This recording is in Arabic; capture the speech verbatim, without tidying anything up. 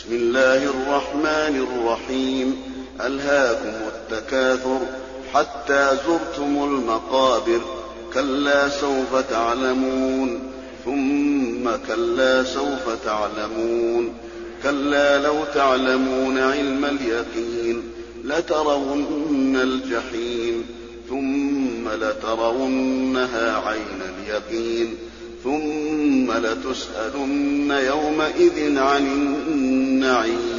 بسم الله الرحمن الرحيم. ألهاكم التكاثر حتى زرتم المقابر، كلا سوف تعلمون ثم كلا سوف تعلمون، كلا لو تعلمون علم اليقين لترون الجحيم ثم لترونها عين اليقين ثم لتسألن يومئذ عن النعيم.